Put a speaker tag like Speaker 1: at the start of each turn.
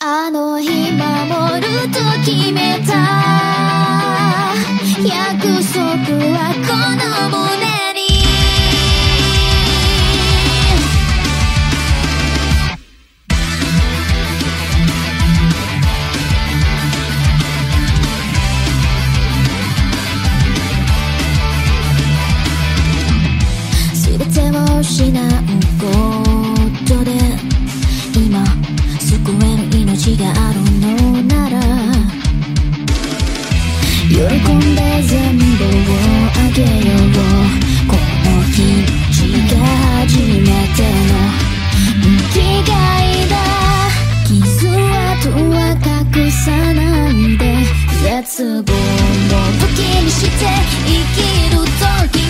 Speaker 1: あの日守ると決めた約束はこの胸に全てを失うことで今救える命があるのなら喜んで全部をあげようこの日が初めての生きがいだ傷跡は隠さないで絶望を武器にして生きる時